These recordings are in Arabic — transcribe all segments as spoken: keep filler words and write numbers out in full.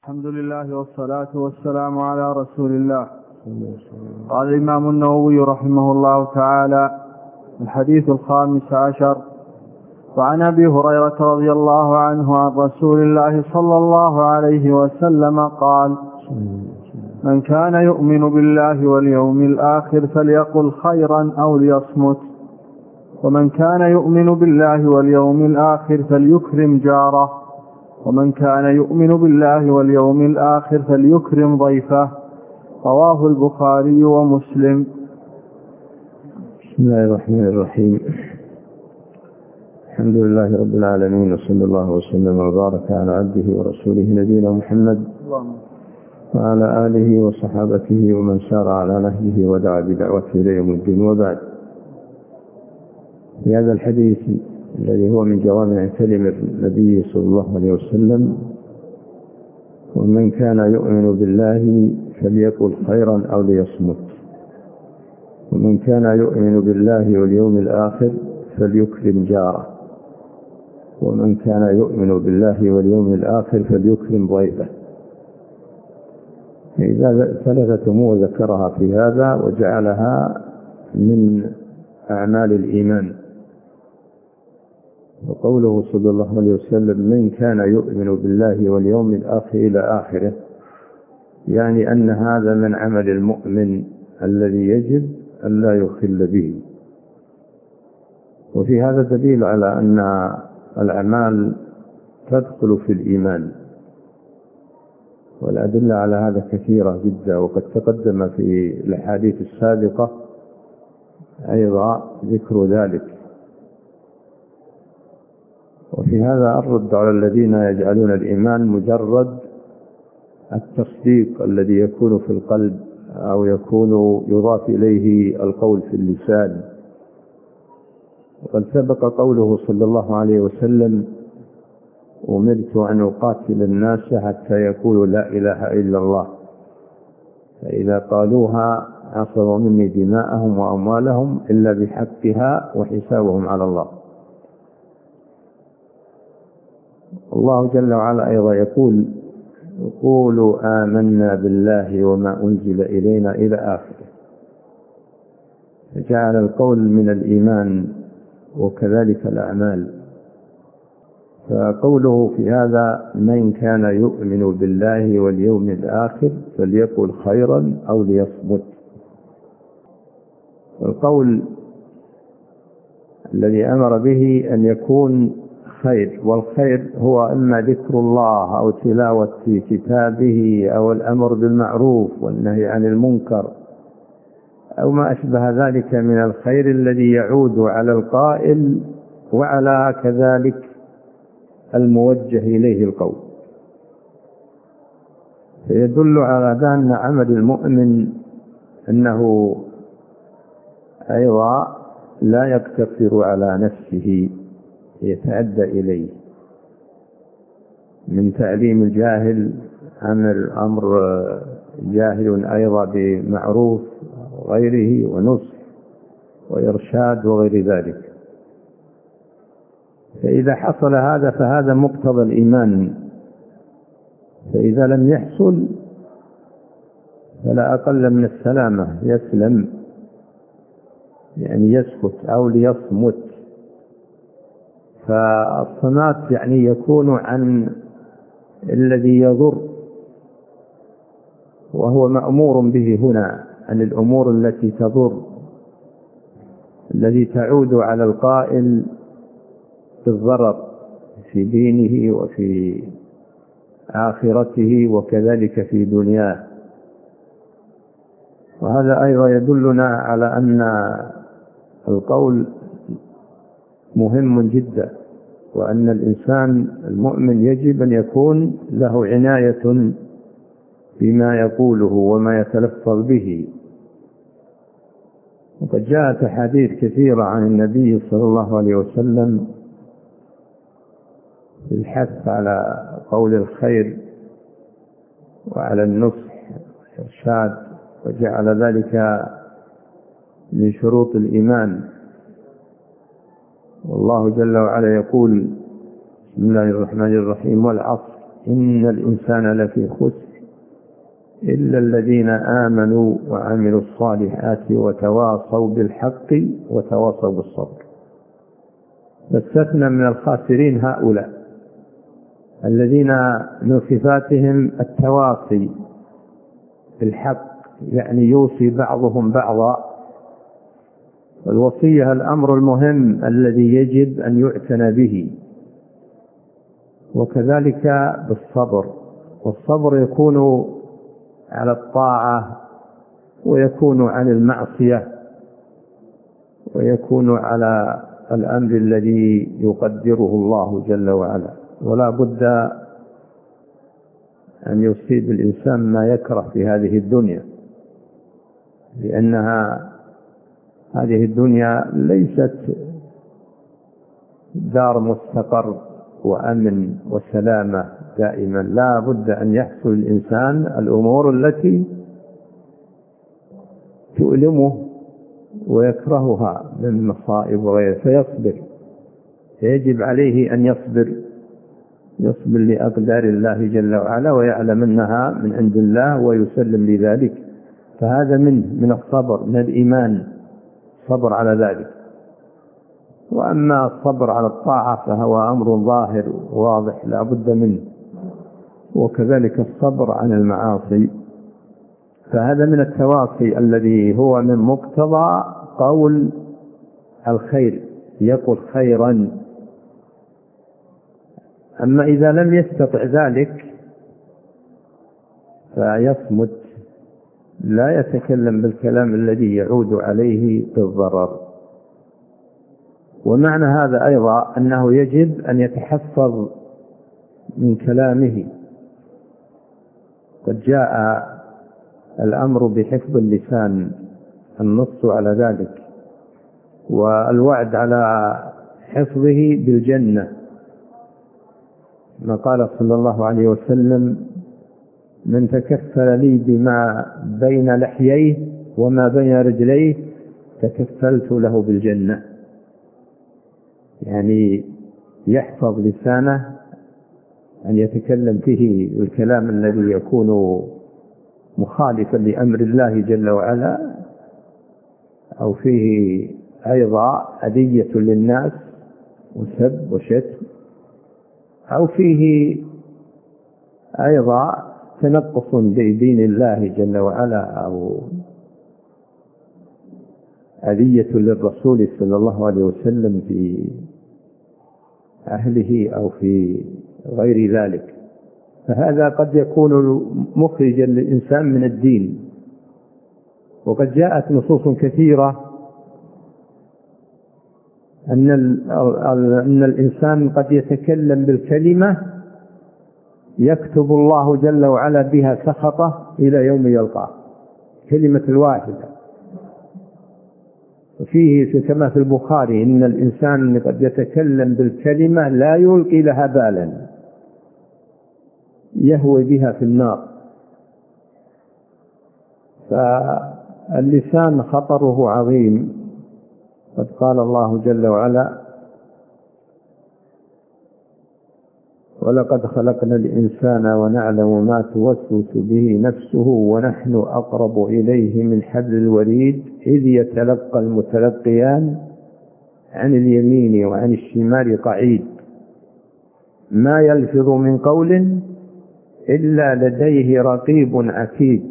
الحمد لله والصلاة والسلام على رسول الله. قال الإمام النووي رحمه الله تعالى: الحديث الخامس عشر: وعن أبي هريرة رضي الله عنه عن رسول الله صلى الله عليه وسلم قال: من كان يؤمن بالله واليوم الآخر فليقل خيرا أو ليصمت، ومن كان يؤمن بالله واليوم الآخر فليكرم جاره، ومن كان يؤمن بالله واليوم الآخر فليكرم ضيفه. رواه البخاري ومسلم. بسم الله الرحمن الرحيم. الحمد لله رب العالمين، وصلى الله وسلم وبارك على عبده ورسوله نبينا محمد وعلى آله وصحابته ومن سار على نهجه ودعا بدعوته إلى يوم الدين. وبعد، في هذا الحديث الذي هو من جوامع كلم النبي صلى الله عليه وسلم: ومن كان يؤمن بالله فليقل خيرا أو ليصمت، ومن كان يؤمن بالله واليوم الآخر فليكرم جاره، ومن كان يؤمن بالله واليوم الآخر فليكرم ضيفه. إذا ثلاثة أمور ذكرها في هذا وجعلها من أعمال الإيمان. وقوله صلى الله عليه وسلم: من كان يؤمن بالله واليوم الآخر إلى آخره، يعني أن هذا من عمل المؤمن الذي يجب أن لا يخل به. وفي هذا دليل على أن الأعمال تدخل في الإيمان، والأدلة على هذا كثيرة جدا، وقد تقدم في الأحاديث السابقة أيضا ذكر ذلك. وفي هذا الرد على الذين يجعلون الإيمان مجرد التصديق الذي يكون في القلب أو يكون يضاف إليه القول في اللسان. وقد سبق قوله صلى الله عليه وسلم: أمرت أن أقاتل الناس حتى يقولوا لا إله إلا الله، فإذا قالوها عصموا مني دماءهم وأموالهم إلا بحقها وحسابهم على الله. الله جل وعلا أيضا يقول: قولوا آمنا بالله وما أنزل إلينا إلى آخره. فجعل القول من الإيمان وكذلك الأعمال. فقوله في هذا: من كان يؤمن بالله واليوم الآخر فليقل خيرا أو ليصمت. القول الذي أمر به أن يكون خير، والخير هو إما ذكر الله أو تلاوة كتابه أو الأمر بالمعروف والنهي عن المنكر أو ما أشبه ذلك من الخير الذي يعود على القائل وعلى كذلك الموجه إليه القول. فيدل على أن عمل المؤمن أنه أيضا لا يقتصر على نفسه، يتعدى إليه، من تعليم الجاهل عمل أمر جاهل أيضا بمعروف وغيره ونصح وإرشاد وغير ذلك. فإذا حصل هذا فهذا مقتضى الإيمان. فإذا لم يحصل فلا أقل من السلامة، يسلم، يعني يسكت أو ليصمت. فالصمات يعني يكون عن الذي يضر، وهو مأمور به هنا، عن الأمور التي تضر، التي تعود على القائل بالضرر في دينه وفي آخرته وكذلك في دنياه. وهذا أيضا يدلنا على أن القول مهم جدا، وأن الإنسان المؤمن يجب أن يكون له عناية بما يقوله وما يتلفظ به. وقد جاءت أحاديث كثيرة عن النبي صلى الله عليه وسلم الحث على قول الخير وعلى النصح والإرشاد، وجعل ذلك من شروط الإيمان. والله جل وعلا يقول: بسم الله الرحمن الرحيم: والعصر إن الإنسان لفي خسر إلا الذين آمنوا وعملوا الصالحات وتواصوا بالحق وتواصوا بالصبر. فاستثنى من الخاسرين هؤلاء الذين من صفاتهم التواصي بالحق، يعني يوصي بعضهم بعضا. الوصية الأمر المهم الذي يجب أن يعتنى به، وكذلك بالصبر. والصبر يكون على الطاعة، ويكون عن المعصية، ويكون على الأمر الذي يقدره الله جل وعلا. ولا بد أن يصيب الإنسان ما يكره في هذه الدنيا، لأنها هذه الدنيا ليست دار مستقر وأمن وسلامة دائما. لا بد أن يحصل الإنسان الأمور التي تؤلمه ويكرهها من مصائب وغيره فيصبر. يجب عليه أن يصبر يصبر لأقدار الله جل وعلا، ويعلم أنها من عند الله ويسلم لذلك. فهذا من من الصبر، من الإيمان، صبر على ذلك. وأما الصبر على الطاعة فهو أمر ظاهر واضح لا بد منه، وكذلك الصبر عن المعاصي. فهذا من التواصي الذي هو من مقتضى قول الخير، يقول خيرا. أما إذا لم يستطع ذلك فيصمت، لا يتكلم بالكلام الذي يعود عليه بالضرر. ومعنى هذا أيضا أنه يجب أن يتحفظ من كلامه. قد جاء الأمر بحفظ اللسان، النص على ذلك، والوعد على حفظه بالجنة، ما قال صلى الله عليه وسلم: من تكفل لي بما بين لحييه وما بين رجليه تكفلت له بالجنة. يعني يحفظ لسانه أن يتكلم فيه الكلام الذي يكون مخالفا لأمر الله جل وعلا، أو فيه أيضا أذية للناس وسب وشتم، أو فيه أيضا تنقص بدين الله جل وعلا، أو أذية للرسول صلى الله عليه وسلم في أهله أو في غير ذلك. فهذا قد يكون مخرجا للإنسان من الدين. وقد جاءت نصوص كثيرة أن أن الإنسان قد يتكلم بالكلمة يكتب الله جل وعلا بها سخطه إلى يوم يلقاه، كلمة الواحدة. وفيه كما في البخاري إن الإنسان قد يتكلم بالكلمة لا يلقي لها بالا يهوي بها في النار. فاللسان خطره عظيم. قد قال الله جل وعلا: ولقد خلقنا الإنسان ونعلم ما توسوس به نفسه ونحن أقرب إليه من حبل الوريد إذ يتلقى المتلقيان عن اليمين وعن الشمال قعيد ما يلفظ من قول إلا لديه رقيب عتيد.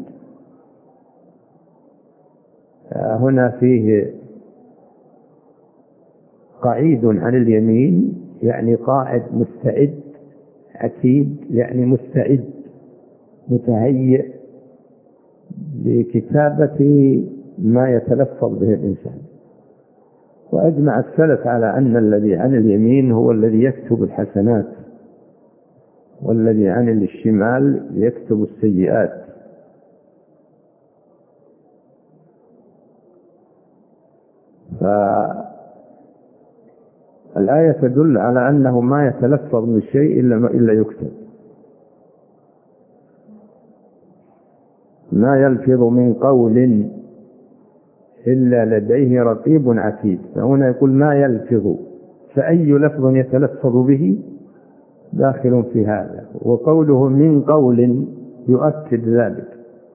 هنا فيه قعيد عن اليمين يعني قاعد مستعد، عتيد يعني مستعد متهيئ لكتابة ما يتلفظ به الإنسان. وأجمع السلف على أن الذي عن اليمين هو الذي يكتب الحسنات، والذي عن الشمال يكتب السيئات. فالآية تدل على أنه ما يتلفظ من شيء إلا, إلا يكتب. ما يلفظ من قول إلا لديه رقيب عتيد. فهنا يقول ما يلفظ، فأي لفظ يتلفظ به داخل في هذا. وقوله من قول يؤكد ذلك،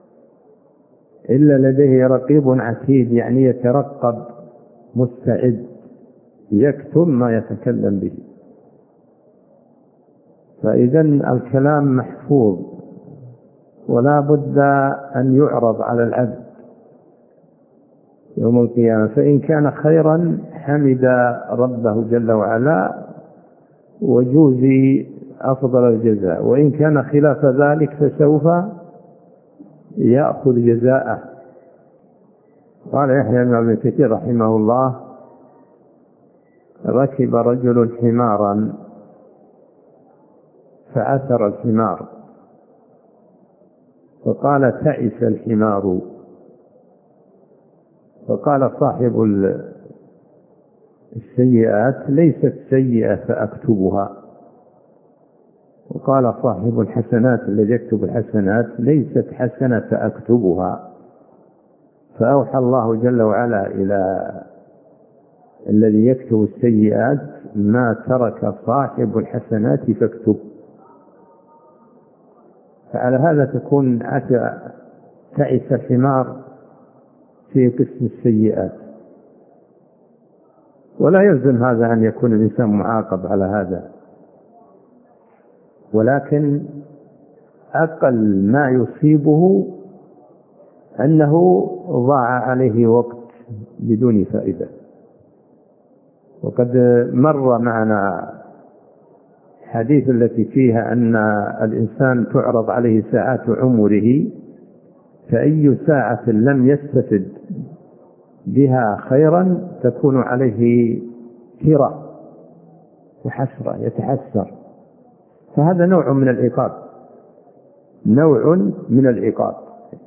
إلا لديه رقيب عتيد، يعني يترقب مستعد يكتم ما يتكلم به. فإذا الكلام محفوظ ولا بد أن يعرض على العبد يوم القيامة، فإن كان خيرا حمد ربه جل وعلا وجوزي أفضل الجزاء، وإن كان خلاف ذلك فسوف يأخذ جزاءه. قال يحيى بن أبي كثير رحمه الله: ركب رجل حمارا فعثر الحمار، فقال تعس الحمار. فقال صاحب السيئات: ليست سيئة فأكتبها. وقال صاحب الحسنات الذي يكتب الحسنات: ليست حسنة فأكتبها. فأوحى الله جل وعلا إلى الذي يكتب السيئات: ما ترك صاحب الحسنات فاكتب. فعلى هذا تكون تعس الحمار في قسم السيئات، ولا يلزم هذا أن يكون الإنسان معاقب على هذا، ولكن أقل ما يصيبه أنه ضاع عليه وقت بدون فائدة. وقد مر معنا حديث التي فيها أن الإنسان تعرض عليه ساعات عمره، فأي ساعة لم يستفد بها خيرا تكون عليه كرة وحسرة، يتحسر. فهذا نوع من العقاب، نوع من العقاب.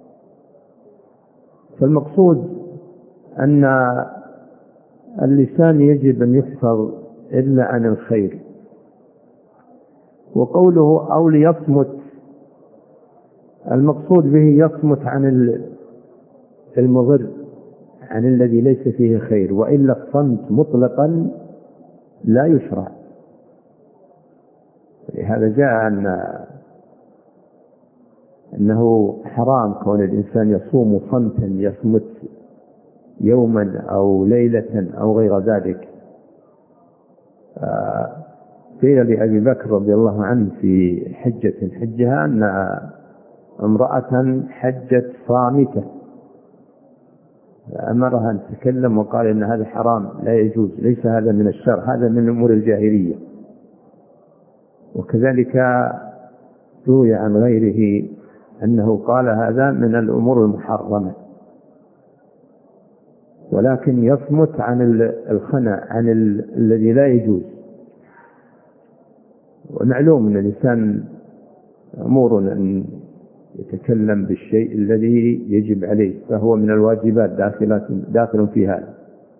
فالمقصود أن اللسان يجب أن يحفظ إلا عن الخير. وقوله أو ليصمت، المقصود به يصمت عن المضر، عن الذي ليس فيه خير، وإلا الصمت مطلقا لا يشرع. لهذا جاء أن أنه حرام كون الإنسان يصوم صمتا، يصمت يوما أو ليلة أو غير ذلك. قيل لأبي بكر رضي الله عنه في حجة حجها أن امرأة حجت صامتة، فأمرها أن تتكلم وقال إن هذا حرام لا يجوز، ليس هذا من الشر، هذا من أمور الجاهلية. وكذلك روي عن غيره أنه قال هذا من الأمور المحرمة، ولكن يصمت عن الخنع، عن الذي لا يجوز. ومعلوم أن الإنسان أمور أن يتكلم بالشيء الذي يجب عليه، فهو من الواجبات داخل في هذا.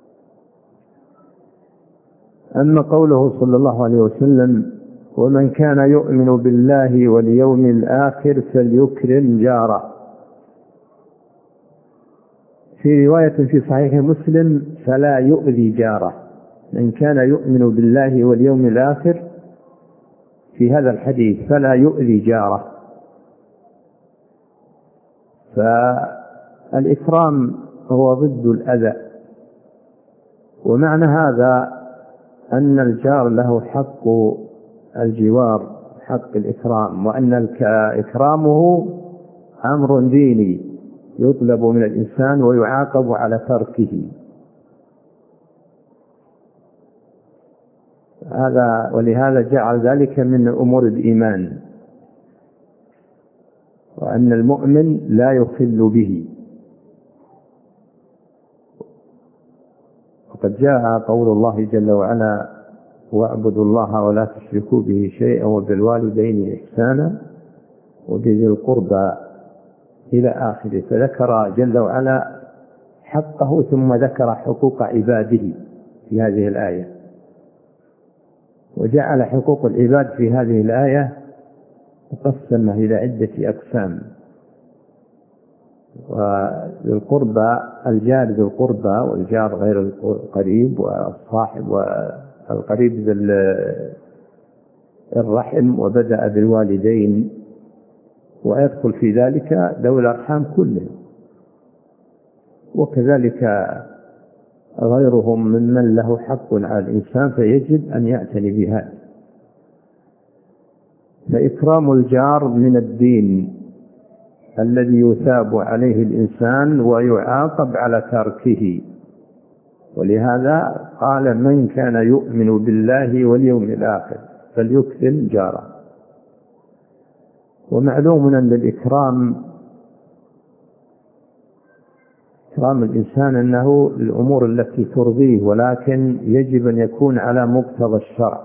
أما قوله صلى الله عليه وسلم: ومن كان يؤمن بالله واليوم الآخر فليكرم جاره، في رواية في صحيح مسلم: فلا يؤذي جاره. من كان يؤمن بالله واليوم الآخر، في هذا الحديث فلا يؤذي جاره. فالإكرام هو ضد الأذى، ومعنى هذا أن الجار له حق الجوار، حق الإكرام، وأن إكرامه أمر ديني يطلب من الإنسان ويعاقب على تركه. هذا ولهذا جعل ذلك من أمور الإيمان، وأن المؤمن لا يخل به. وقد جاء قول الله جل وعلا: واعبدوا الله ولا تشركوا به شيئا وبالوالدين إحسانا وبذي القربى إلى آخره. فذكر جل وعلا حقه ثم ذكر حقوق عباده في هذه الآية، وجعل حقوق العباد في هذه الآية مقسمة إلى عدة أقسام. والقربى الجار ذو القربى والجار غير القريب والصاحب والقريب الرحم وبدأ بالوالدين، ويدخل في ذلك ذوي الأرحام كلهم، وكذلك غيرهم ممن له حق على الإنسان، فيجب أن يعتني بهذا. فإكرام الجار من الدين الذي يثاب عليه الإنسان ويعاقب على تركه، ولهذا قال: من كان يؤمن بالله واليوم الآخر فليكرم جاره. ومعلوم أن الإكرام إكرام الإنسان أنه الأمور التي ترضيه، ولكن يجب أن يكون على مقتضى الشرع،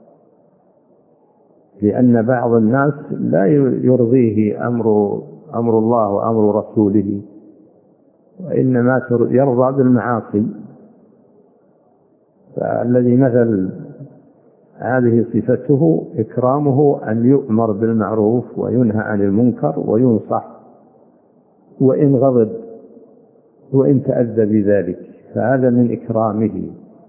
لأن بعض الناس لا يرضيه أمر أمر الله وأمر رسوله، وإنما يرضى بالمعاصي. فالذي مثل هذه صفته إكرامه أن يؤمر بالمعروف وينهى عن المنكر وينصح، وإن غضب وإن تأذى بذلك، فهذا من إكرامه.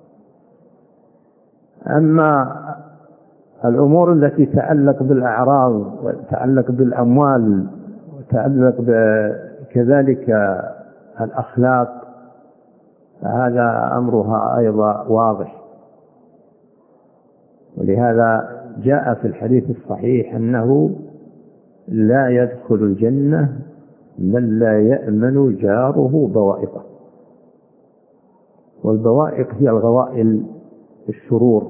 أما الأمور التي تتعلق بالأعراض وتتعلق بالأموال وتتعلق كذلك الأخلاق، فهذا أمرها أيضا واضح. ولهذا جاء في الحديث الصحيح أنه لا يدخل الجنة من لا يأمن جاره بوائقه. والبوائق هي الغوائل، الشرور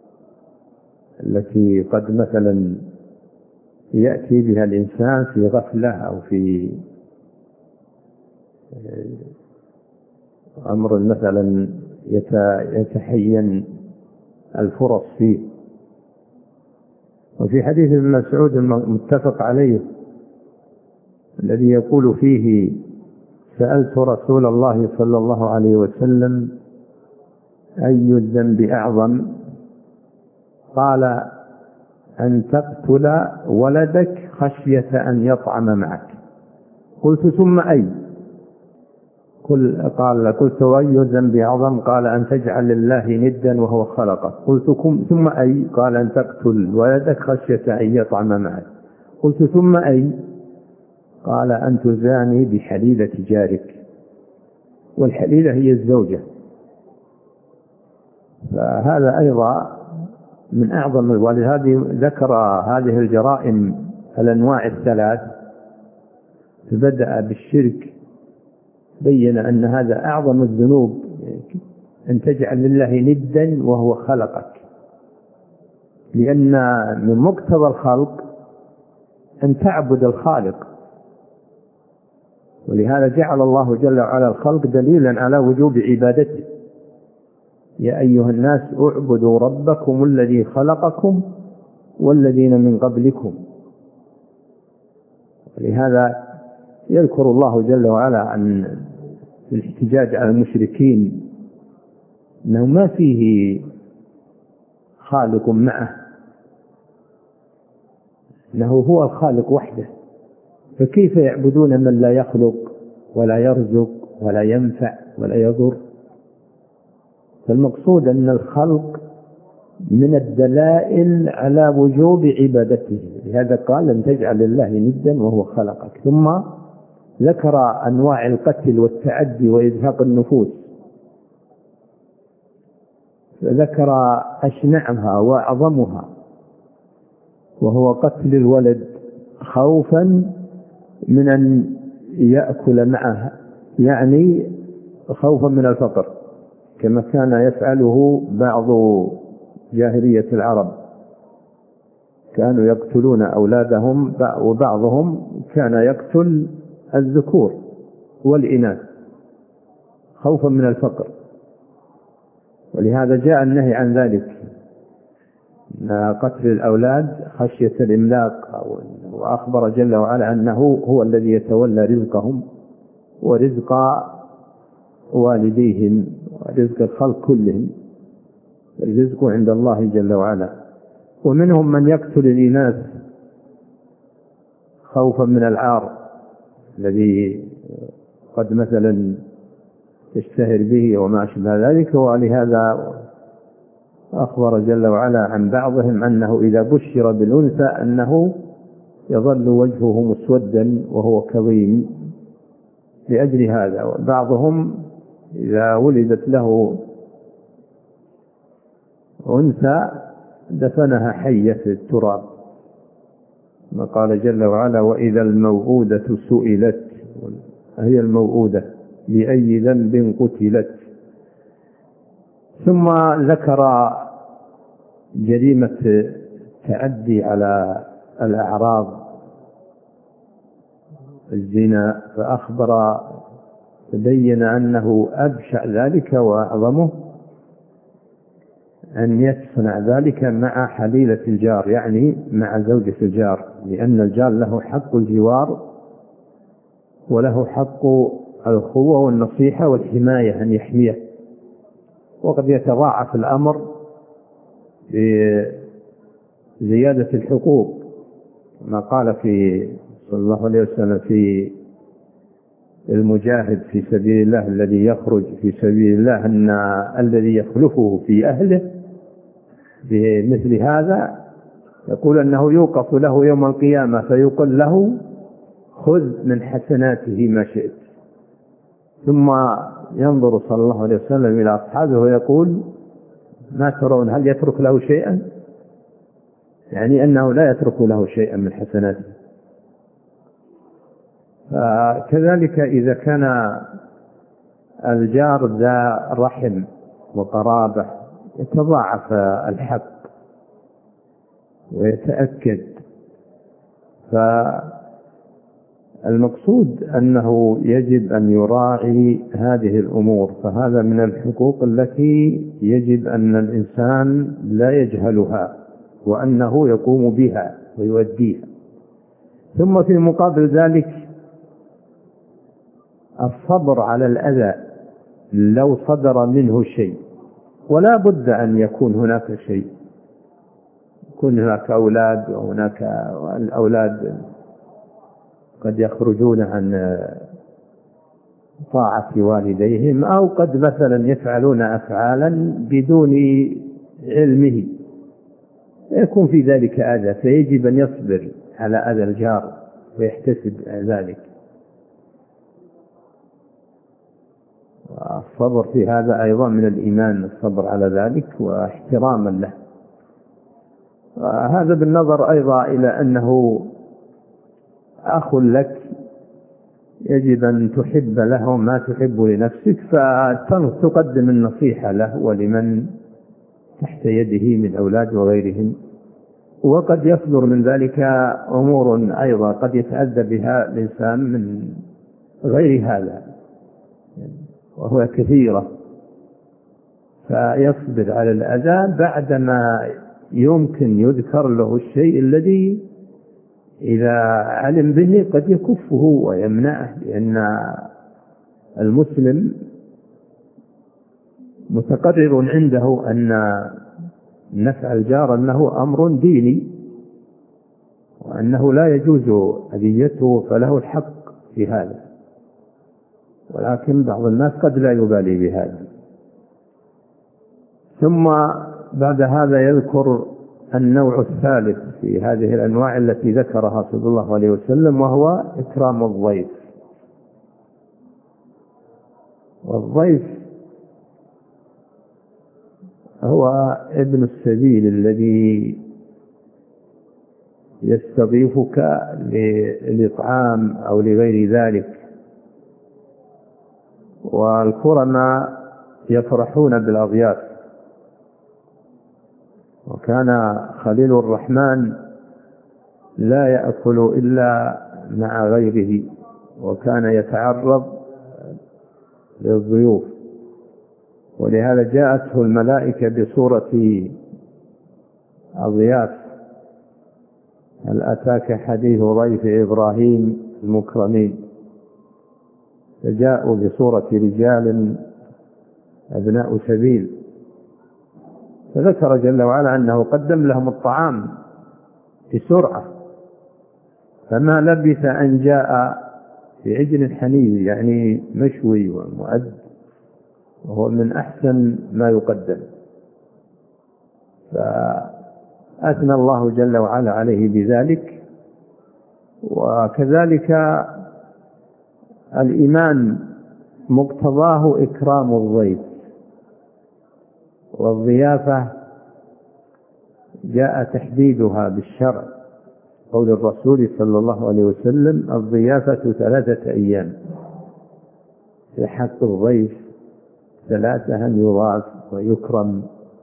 التي قد مثلا يأتي بها الإنسان في غفلة أو في أمر مثلا يتحين الفرص فيه. وفي حديث ابن مسعود المتفق عليه الذي يقول فيه: سألت رسول الله صلى الله عليه وسلم أي الذنب أعظم؟ قال: أن تقتل ولدك خشية أن يطعم معك. قلت: ثم أي؟ قال: قلت: أي الذنب أعظم؟ قال: أن تجعل لله ندا وهو خلقك. قلت: ثم أي؟ قال: أن تقتل ولدك خشية أن يطعم معك. قلت: ثم أي؟ قال: أن تزاني بحليلة جارك. والحليلة هي الزوجة. فهذا أيضا من أعظم. ولهذه ذكر هذه الجرائم الأنواع الثلاث، فبدأ بالشرك، بين أن هذا أعظم الذنوب، أن تجعل لله ندا وهو خلقك، لأن من مقتضى الخلق أن تعبد الخالق. ولهذا جعل الله جل وعلا الخلق دليلا على وجوب عبادته: يا أيها الناس اعبدوا ربكم الذي خلقكم والذين من قبلكم. ولهذا يذكر الله جل وعلا عن الاحتجاج على المشركين أنه ما فيه خالق معه، أنه هو الخالق وحده، فكيف يعبدون من لا يخلق ولا يرزق ولا ينفع ولا يضر؟ فالمقصود أن الخلق من الدلائل على وجوب عبادته. لهذا قال: أن تجعل لله ندا وهو خلقك. ثم ذكر أنواع القتل والتعدي وإزهاق النفوس، فذكر أشنعها وأعظمها، وهو قتل الولد خوفا من أن يأكل معه، يعني خوفا من الفقر، كما كان يفعله بعض جاهلية العرب، كانوا يقتلون أولادهم، وبعضهم كان يقتل الذكور والإناث خوفا من الفقر. ولهذا جاء النهي عن ذلك، قتل الأولاد خشية الإملاق، وأخبر جل وعلا أنه هو الذي يتولى رزقهم ورزق والديهم ورزق الخلق كلهم، الرزق عند الله جل وعلا. ومنهم من يقتل الإناث خوفا من العار الذي قد مثلا تشتهر به وما أشبه ذلك. ولهذا أخبر جل وعلا عن بعضهم أنه إذا بشر بالأنثى أنه يظل وجهه مسودا وهو كظيم لأجل هذا. وبعضهم إذا ولدت له أنثى دفنها حية في التراب، ما قال جل وعلا وإذا الموءودة سئلت، هي الموءودة بأي ذنب قتلت. ثم ذكر جريمة التعدي على الأعراض الزنا، فأخبر تبين أنه أبشع ذلك وأعظمه أن يصنع ذلك مع حليلة الجار، يعني مع زوجة الجار، لأن الجار له حق الجوار وله حق الأخوة والنصيحة والحماية أن يحميه، وقد يتضاعف الأمر بزيادة الحقوق، ما قال في صلى الله عليه وسلم في المجاهد في سبيل الله الذي يخرج في سبيل الله أن الذي يخلفه في أهله بمثل هذا يقول أنه يوقف له يوم القيامة فيقول له خذ من حسناته ما شئت، ثم ينظر صلى الله عليه وسلم إلى أصحابه ويقول ما ترون هل يترك له شيئا؟ يعني أنه لا يترك له شيئا من حسناته. فكذلك إذا كان الجار ذا رحم وقرابة يتضاعف الحق ويتأكد. فالمقصود أنه يجب أن يراعي هذه الأمور، فهذا من الحقوق التي يجب أن الإنسان لا يجهلها وأنه يقوم بها ويؤديها. ثم في مقابل ذلك الصبر على الأذى لو صدر منه شيء، ولا بد أن يكون هناك شيء، يكون هناك أولاد وهناك الأولاد قد يخرجون عن طاعة والديهم، أو قد مثلا يفعلون أفعالا بدون علمه يكون في ذلك أذى، فيجب أن يصبر على أذى الجار ويحتسب ذلك. الصبر في هذا أيضا من الإيمان، الصبر على ذلك واحتراما له. هذا بالنظر أيضا إلى أنه أخ لك يجب أن تحب له ما تحب لنفسك، فتقدم النصيحة له ولمن تحت يده من أولاد وغيرهم. وقد يصدر من ذلك أمور أيضا قد يتأذى بها الإنسان من غير هذا وهو كثيرة، فيصبر على الأذى بعدما يمكن يذكر له الشيء الذي إذا علم به قد يكفه ويمنعه، لأن المسلم متقرر عنده أن نفع الجار أنه أمر ديني وأنه لا يجوز أذيته، فله الحق في هذا، ولكن بعض الناس قد لا يبالي بهذا. ثم بعد هذا يذكر النوع الثالث في هذه الأنواع التي ذكرها صلى الله عليه وسلم، وهو إكرام الضيف. والضيف هو ابن السبيل الذي يستضيفك للإطعام أو لغير ذلك، والكرماء يفرحون بالأضياف. وكان خليل الرحمن لا يأكل إلا مع غيره، وكان يتعرض للضيوف، ولهذا جاءته الملائكة بصورة أضياف. هل أتاك حديث ضيف إبراهيم المكرمين؟ فجاءوا بصورة رجال أبناء سبيل، فذكر جل وعلا أنه قدم لهم الطعام بسرعة، فما لبث أن جاء في عجل حنيذ يعني مشوي ومؤد، وهو من أحسن ما يقدم. فأثنى الله جل وعلا عليه بذلك. وكذلك الإيمان مقتضاه إكرام الضيف، والضيافة جاء تحديدها بالشرع، قول الرسول صلى الله عليه وسلم: الضيافة ثلاثة أيام، في حق الضيف ثلاثة أن يضاف ويكرم،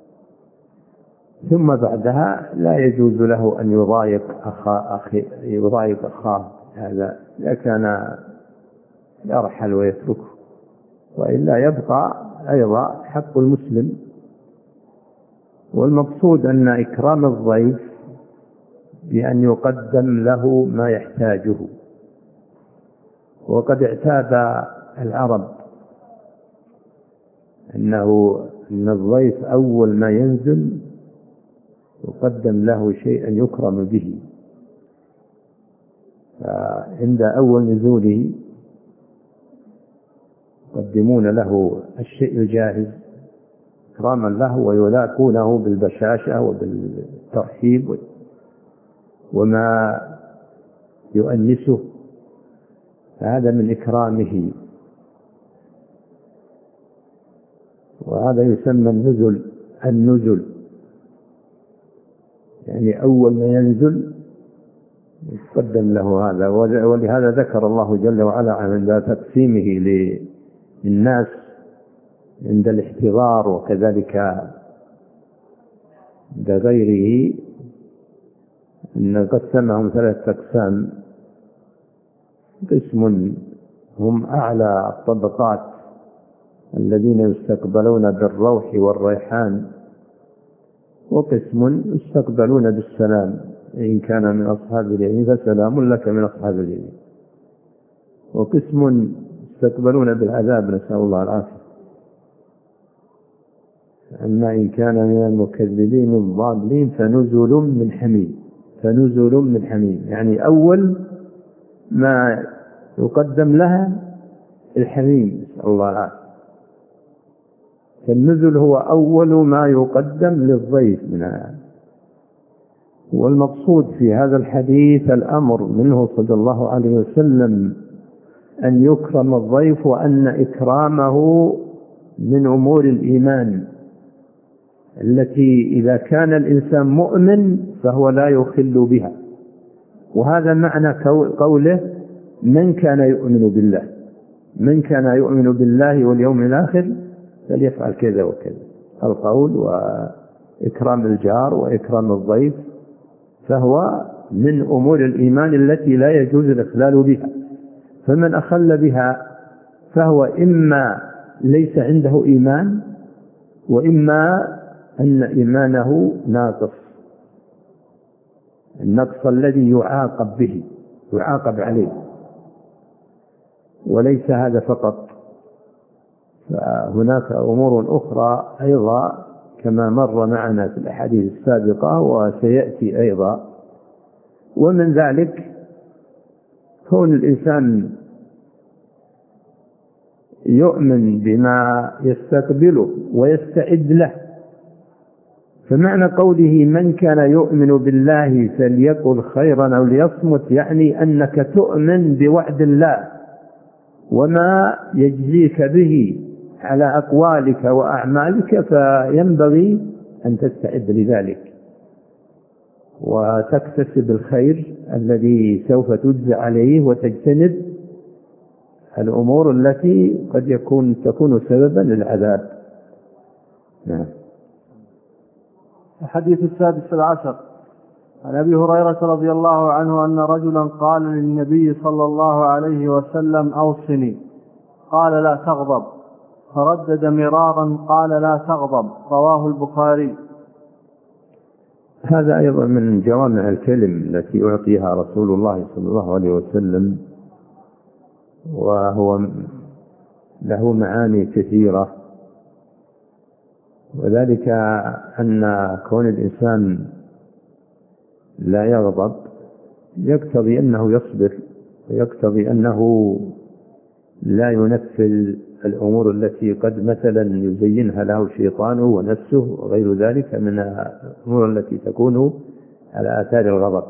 ثم بعدها لا يجوز له أن يضايق أخاه أخي يضايق أخاه هذا إذا كان يرحل ويتركه، وإلا يبقى أيضا حق المسلم. والمقصود أن إكرام الضيف بأن يقدم له ما يحتاجه. وقد اعتاد العرب أنه أن الضيف أول ما ينزل يقدم له شيئا يكرم به، فعند أول نزوله يقدمون له الشيء الجاهز إكراما له، ويلاقونه بالبشاشة وبالترحيب وما يؤنسه، فهذا من إكرامه. وهذا يسمى النزل النزل يعني أول ما ينزل يقدم له هذا. ولهذا ذكر الله جل وعلا عند تقسيمه للناس عند الاحتضار، وكذلك عند غيره، أن قسمهم ثلاثة أقسام: قسم هم أعلى الطبقات الذين يستقبلون بالروح والريحان، وقسم يستقبلون بالسلام، إن كان من أصحاب اليمين فسلام لك من أصحاب اليمين، وقسم يستقبلون بالعذاب، نسأل الله العافية. أما إن كان من المكذبين الضالين فنزل من حميم فنزل من حميم يعني أول ما يقدم لها الحميم، نسأل الله العافية. فالنزل هو أول ما يقدم للضيف منها. والمقصود في هذا الحديث الأمر منه صلى الله عليه وسلم أن يكرم الضيف، وأن إكرامه من أمور الإيمان التي إذا كان الإنسان مؤمن فهو لا يخل بها. وهذا معنى قوله: من كان يؤمن بالله من كان يؤمن بالله واليوم الآخر فليفعل كذا وكذا. القول وإكرام الجار وإكرام الضيف فهو من أمور الإيمان التي لا يجوز الإخلال بها. فمن أخل بها فهو إما ليس عنده إيمان، وإما أن إيمانه ناقص، النقص الذي يعاقب به يعاقب عليه. وليس هذا فقط، فهناك أمور أخرى أيضا كما مر معنا في الأحاديث السابقة وسيأتي أيضا. ومن ذلك كون الإنسان يؤمن بما يستقبله ويستعد له. فمعنى قوله: من كان يؤمن بالله فليقل خيرا أو ليصمت، يعني أنك تؤمن بوعد الله وما يجزيك به على أقوالك وأعمالك، فينبغي أن تستعد لذلك وتكتسب الخير الذي سوف تجزى عليه، وتجتنب الأمور التي قد يكون تكون سببا للعذاب. نعم. الحديث السادس العشر عن أبي هريرة رضي الله عنه أن رجلا قال للنبي صلى الله عليه وسلم: أوصني. قال: لا تغضب. فردد مرارا قال: لا تغضب. رواه البخاري. هذا أيضا من جوامع الكلم التي أعطيها رسول الله صلى الله عليه وسلم، وهو له معاني كثيرة. وذلك أن كون الإنسان لا يغضب يقتضي أنه يصبر، ويقتضي أنه لا ينفذ الأمور التي قد مثلا يزينها له شيطانه ونفسه وغير ذلك من الأمور التي تكون على آثار الغضب.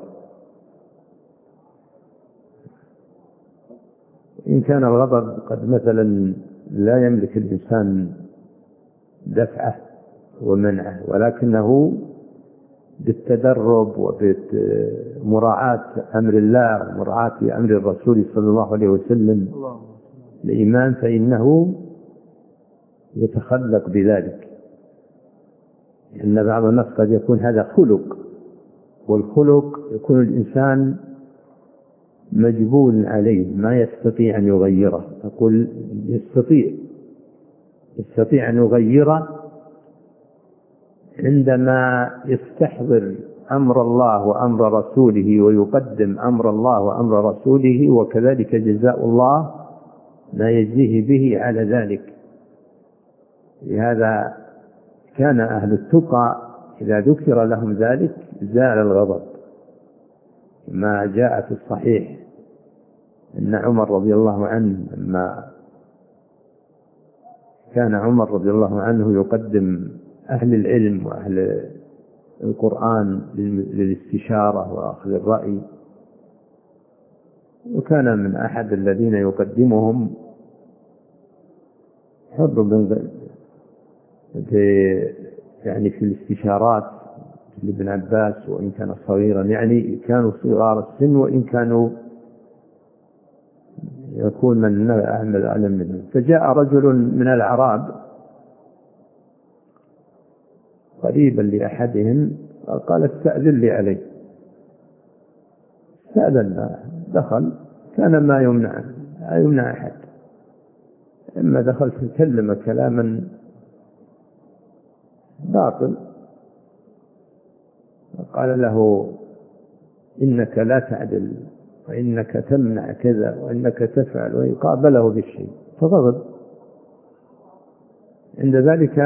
إن كان الغضب قد مثلا لا يملك الإنسان دفعه ومنعه، ولكنه بالتدرب وبمراعاة أمر الله ومراعاة أمر الرسول صلى الله عليه وسلم الإيمان، فإنه يتخلق بذلك. لأن بعض الناس قد يكون هذا خلق، والخلق يكون الإنسان مجبول عليه ما يستطيع أن يغيره. أقول يستطيع يستطيع أن يغيره عندما يستحضر أمر الله وأمر رسوله ويقدم أمر الله وأمر رسوله، وكذلك جزاء الله ما يجزيه به على ذلك. لهذا كان أهل التقى إذا ذكر لهم ذلك زال الغضب، ما جاء في الصحيح أن عمر رضي الله عنه لما كان عمر رضي الله عنه يقدم أهل العلم وأهل القرآن للاستشارة وأخذ الرأي، وكان من أحد الذين يقدمهم حر بن في يعني في الاستشارات لابن عباس، وإن كان صغيرا يعني كانوا صغار السن وإن كانوا يكون من أهل العلم منهم. فجاء رجل من الأعراب قريبا لأحدهم قال استأذن لي عليه. استأذن، دخل، كان ما يمنع لا يمنع أحد، إما دخل فكلم كلاما باطل، قال له إنك لا تعدل وإنك تمنع كذا وإنك تفعل، ويقابله بالشيء فغضب. عند ذلك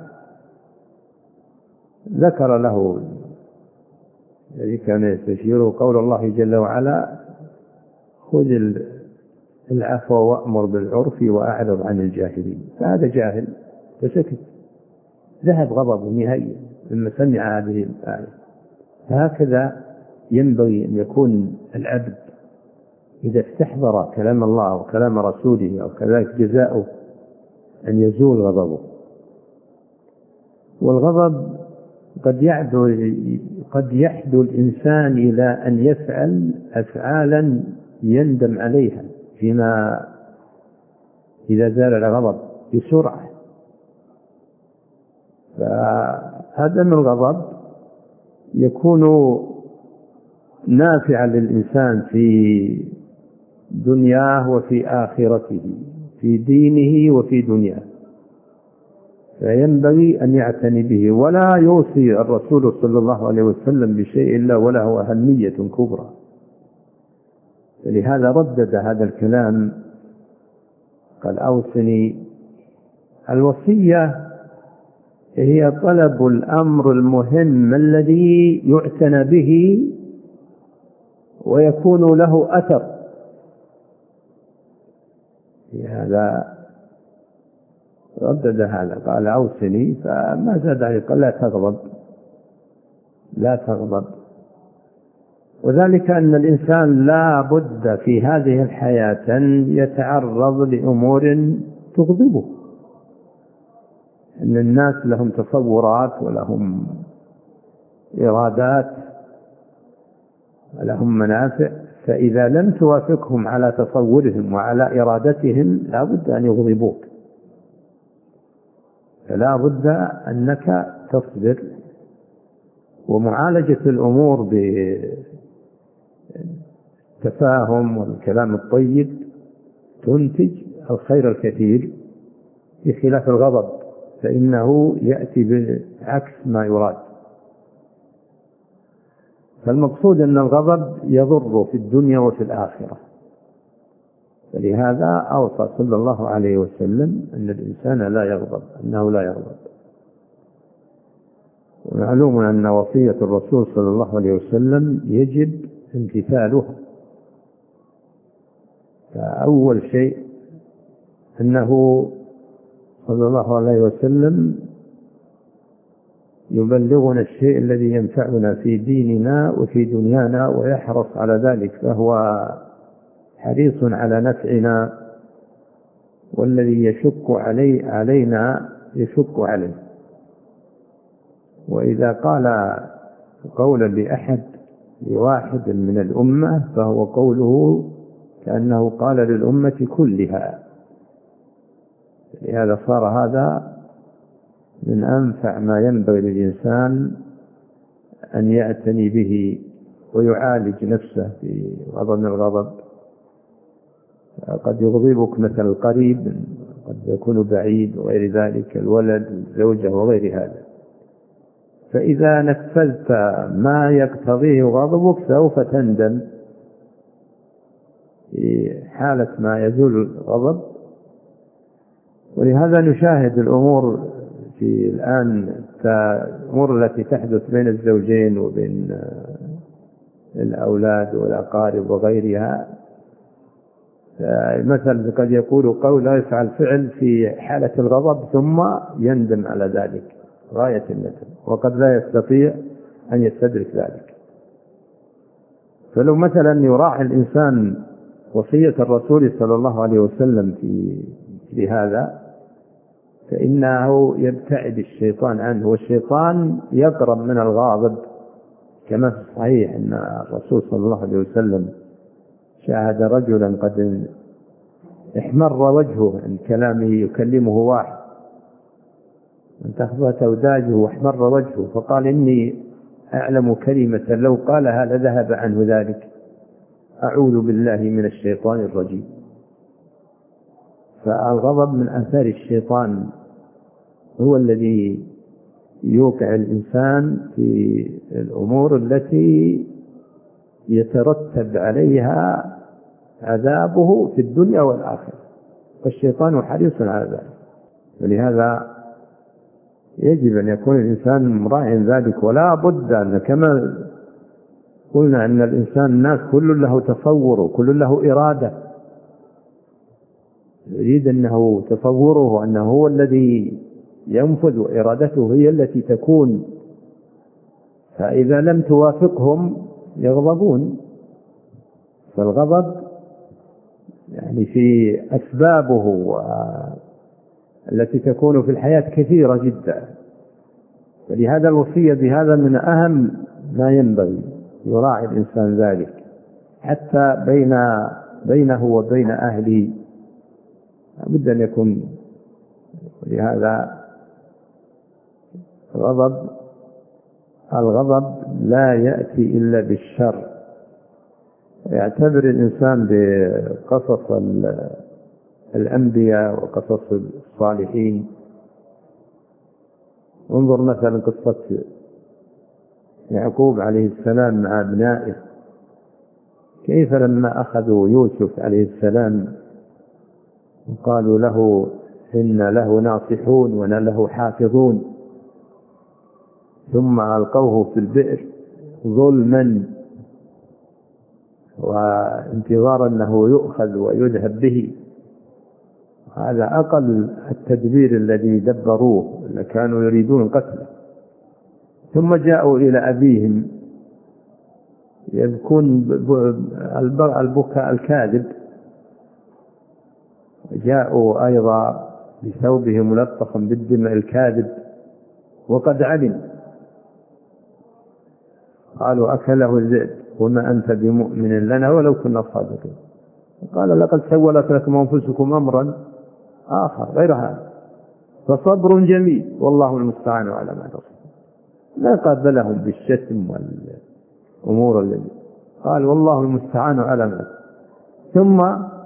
ذكر له الذي كان يستشيره قول الله جل وعلا خذ العفو وأمر بالعرف وأعرض عن الجاهلين. فهذا جاهل فسكت، ذهب غضبه نهائيا لما سمع هذه الآية. فهكذا ينبغي أن يكون العبد إذا استحضر كلام الله وكلام رسوله أو كذلك جزاؤه أن يزول غضبه. والغضب قد يعدو قد يحدو الإنسان إلى أن يفعل أفعالا يندم عليها فيما إذا زال الغضب بسرعة. فهذا من الغضب يكون نافعا للإنسان في دنياه وفي آخرته، في دينه وفي دنياه، فينبغي أن يعتني به. ولا يوصي الرسول صلى الله عليه وسلم بشيء إلا وله أهمية كبرى، فلهذا ردد هذا الكلام قال أوصني. الوصية هي طلب الأمر المهم الذي يعتنى به ويكون له أثر. هذا ردد هذا قال أوصني، فما زاد عليه قال لا تغضب لا تغضب. وذلك أن الإنسان لا بد في هذه الحياة أن يتعرض لأمور تغضبه. أن الناس لهم تصورات ولهم إرادات ولهم منافع، فإذا لم توافقهم على تصورهم وعلى إرادتهم لا بد أن يغضبوك. فلا بد أنك تصبر، ومعالجة الأمور بالتفاهم والكلام الطيب تنتج الخير الكثير، بخلاف الغضب فإنه يأتي بعكس ما يراد. فالمقصود أن الغضب يضر في الدنيا وفي الآخرة، فلهذا أوصى صلى الله عليه وسلم أن الإنسان لا يغضب، أنه لا يغضب. ومعلوم أن وصية الرسول صلى الله عليه وسلم يجب امتثالها. فأول شيء أنه صلى الله عليه وسلم يبلغنا الشيء الذي ينفعنا في ديننا وفي دنيانا ويحرص على ذلك، فهو حريص على نفعنا، والذي يشق علي علينا يشق عليه. وإذا قال قولا لأحد لواحد من الأمة فهو قوله كأنه قال للأمة كلها. لهذا صار هذا من أنفع ما ينبغي للإنسان أن يعتني به ويعالج نفسه في عظم الغضب. قد يغضبك مثل القريب، قد يكون بعيد، وغير ذلك، الولد، الزوجة، وغير هذا. فإذا نفذت ما يقتضيه غضبك سوف تندم في حالة ما يزول الغضب. ولهذا نشاهد الأمور في الآن، الأمور التي تحدث بين الزوجين وبين الأولاد والأقارب وغيرها. مثلا قد يقول قول لا يفعل فعل في حالة الغضب ثم يندم على ذلك غاية الندم، وقد لا يستطيع أن يستدرك ذلك. فلو مثلا يراعي الإنسان وصية الرسول صلى الله عليه وسلم في في هذا فإنه يبتعد الشيطان عنه، والشيطان يقرب من الغاضب، كما في الصحيح أن الرسول صلى الله عليه وسلم شاهد رجلا قد احمر وجهه عند كلامه، يكلمه واحد انتخبت أوداجه واحمر وجهه، فقال إني أعلم كلمة لو قالها لذهب عنه ذلك، أعوذ بالله من الشيطان الرجيم. فالغضب من آثار الشيطان، هو الذي يوقع الإنسان في الأمور التي يترتب عليها عذابه في الدنيا والآخرة، فالشيطان حريص على ذلك. ولهذا يجب أن يكون الإنسان مراعٍ ذلك، ولا بد أن كما قلنا أن الإنسان الناس كل له تصور وكل له إرادة، يريد أنه تصوره أنه هو الذي ينفذ، وإرادته هي التي تكون، فإذا لم توافقهم يغضبون. فالغضب يعني في أسبابه التي تكون في الحياة كثيرة جدا، فلهذا الوصية بهذا من أهم ما ينبغي يراعي الإنسان ذلك، حتى بين بينه وبين أهله لابد أن يكون. ولهذا الغضب الغضب لا يأتي إلا بالشر. يعتبر الإنسان بقصص الأنبياء وقصص الصالحين. انظر مثلا قصة يعقوب عليه السلام مع أبنائه، كيف لما أخذوا يوسف عليه السلام وقالوا له إن له ناصحون وإن له حافظون، ثم ألقوه في البئر ظلما وانتظارا أنه يؤخذ ويذهب به. هذا أقل التدبير الذي دبروه، كانوا يريدون قتله. ثم جاءوا إلى أبيهم يبكون البكاء الكاذب، جاءوا أيضا بثوبه ملطخا بالدماء الكاذب وقد علم، قالوا أكله الذئب وما أنت بمؤمن لنا ولو كنا صادقين. قال لقد سولت لكم أنفسكم أمرا آخر غير هذا فصبر جميل والله المستعان على ما تصفون. لا قابلهم بالشتم والأمور التي قال والله المستعان على ما. ثم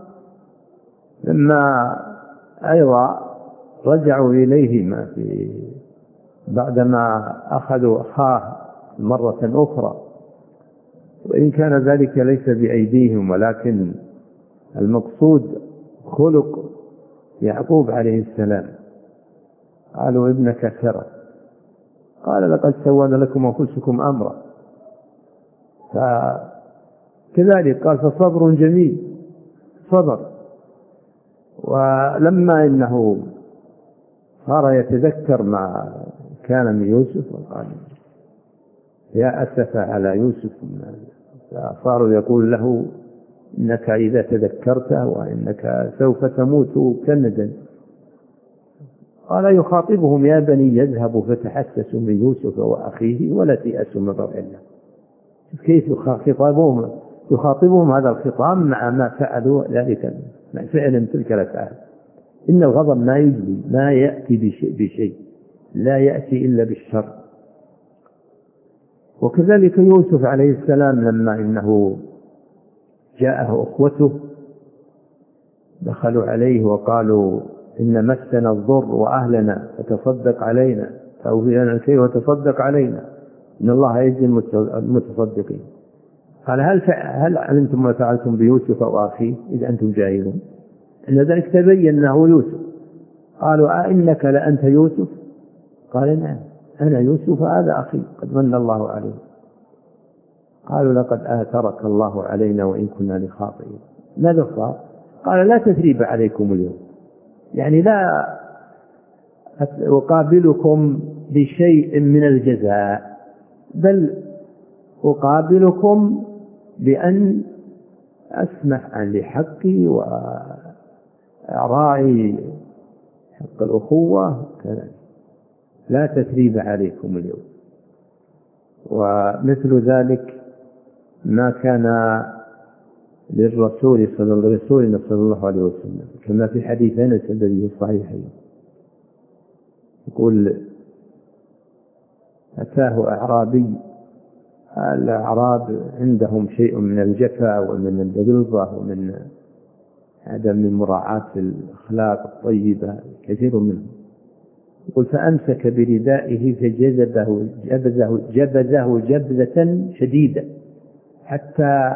لما أيضا رجعوا إليهما في بعدما أخذوا أخاه مرة أخرى، وإن كان ذلك ليس بأيديهم، ولكن المقصود خلق يعقوب عليه السلام. قالوا ابنك سرق، قال لقد سولت لكم أنفسكم أمرا. فكذلك قال فصبر جميل، صبر. ولما إنه صار يتذكر ما كان من يوسف وقال يا أسف على يوسف، صاروا يقول له إنك إذا تذكرته وإنك سوف تموت كمدا. قال يخاطبهم يا بني يذهبوا فتحسسوا من يوسف وأخيه ولا تيأسوا من روح الله. كيف يخاطبهم يخاطبهم هذا الخطاب مع ما فعلوا ذلك، مع فعل تلك الأفعال. إن الغضب ما يجري، ما يأتي بشيء, بشيء لا يأتي إلا بالشر. وكذلك يوسف عليه السلام لما إنه جاءه أخوته دخلوا عليه وقالوا إن مسنا الضر وأهلنا فتصدق علينا فأوفينا الكيل وتصدق علينا إن الله يجزي المتصدقين. قال هل هل علمتم ما فعلتم بيوسف وأخيه إذ أنتم جاهلون؟ إن ذلك تبين أنه يوسف. قالوا أئنك لأنت يوسف؟ قال نعم أنا يوسف هذا أخي قد من الله عليه. قالوا لقد آثرك الله علينا وإن كنا لخاطئين. ماذا صار؟ قال لا تثريب عليكم اليوم، يعني لا أقابلكم بشيء من الجزاء، بل أقابلكم بأن أسمح عن لحقي وإعراء حق الأخوة كذا. لا تثريب عليكم اليوم. ومثل ذلك ما كان للرسول صلى الله عليه وسلم كما في حديث أنس الذي في الصحيحين يقول أتاه أعرابي، الأعراب عندهم شيء من الجفا ومن الغلظة ومن عدم مراعاة الأخلاق الطيبة كثير منهم. يقول فأمسك بردائه فجذبه جبزه, جبزه جبزة شديدة حتى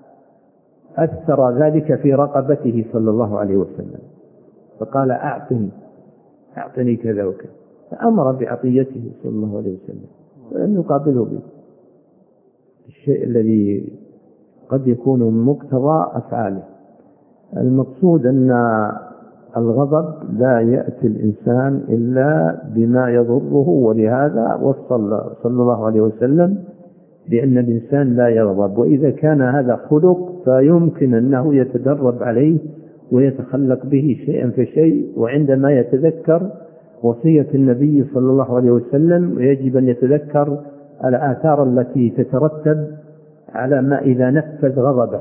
أثر ذلك في رقبته صلى الله عليه وسلم، فقال أعطني أعطني كذا وكذا، فأمر بعطيته صلى الله عليه وسلم ولم يقابله به الشيء الذي قد يكون مقتضى أفعاله. المقصود أن الغضب لا يأتي الإنسان إلا بما يضره، ولهذا وصل صلى الله عليه وسلم بأن الإنسان لا يغضب، وإذا كان هذا خلق فيمكن أنه يتدرب عليه ويتخلق به شيئا فشيء. وعندما يتذكر وصية النبي صلى الله عليه وسلم يجب أن يتذكر الآثار التي تترتب على ما إذا نفذ غضبه،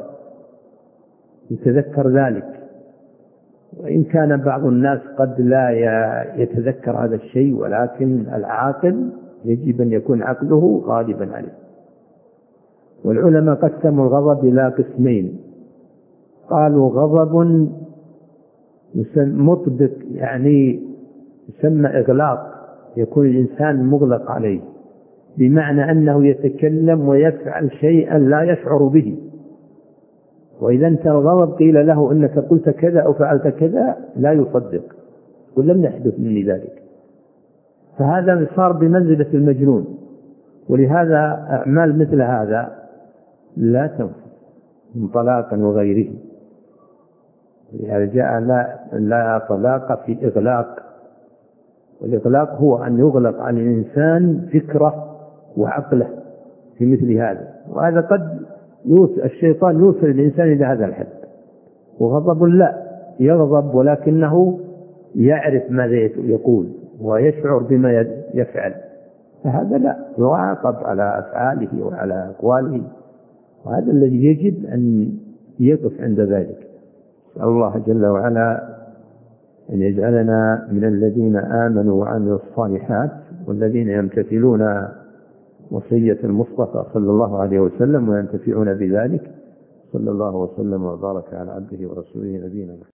يتذكر ذلك. وإن كان بعض الناس قد لا يتذكر هذا الشيء، ولكن العاقل يجب أن يكون عقله غالبا عليه. والعلماء قسموا الغضب إلى قسمين، قالوا غضب مطبق يعني يسمى إغلاق، يكون الإنسان مغلق عليه، بمعنى أنه يتكلم ويفعل شيئا لا يشعر به. وإذا انت الغضب قيل له أنك قلت كذا أو فعلت كذا لا يصدق، قل لم يحدث مني ذلك، فهذا صار بمنزلة المجنون. ولهذا أعمال مثل هذا لا تنفذ من طلاقا وغيره. لهذا جاء لا, لا طلاق في إغلاق، والإغلاق هو أن يغلق عن الإنسان فكرة وعقله في مثل هذا. وهذا قد يوصل الشيطان يوصل الإنسان إلى هذا الحد. وغضب لا يغضب ولكنه يعرف ماذا يقول ويشعر بما يفعل، فهذا لا يعاقب على أفعاله وعلى أقواله، وهذا الذي يجب أن يقف عند ذلك. نسأل الله جل وعلا أن يجعلنا من الذين آمنوا وعملوا الصالحات والذين يمتثلون وصية المصطفى صلى الله عليه وسلم وينتفعون بذلك. صلى الله وسلم وبارك على عبده ورسوله نبينا محمد.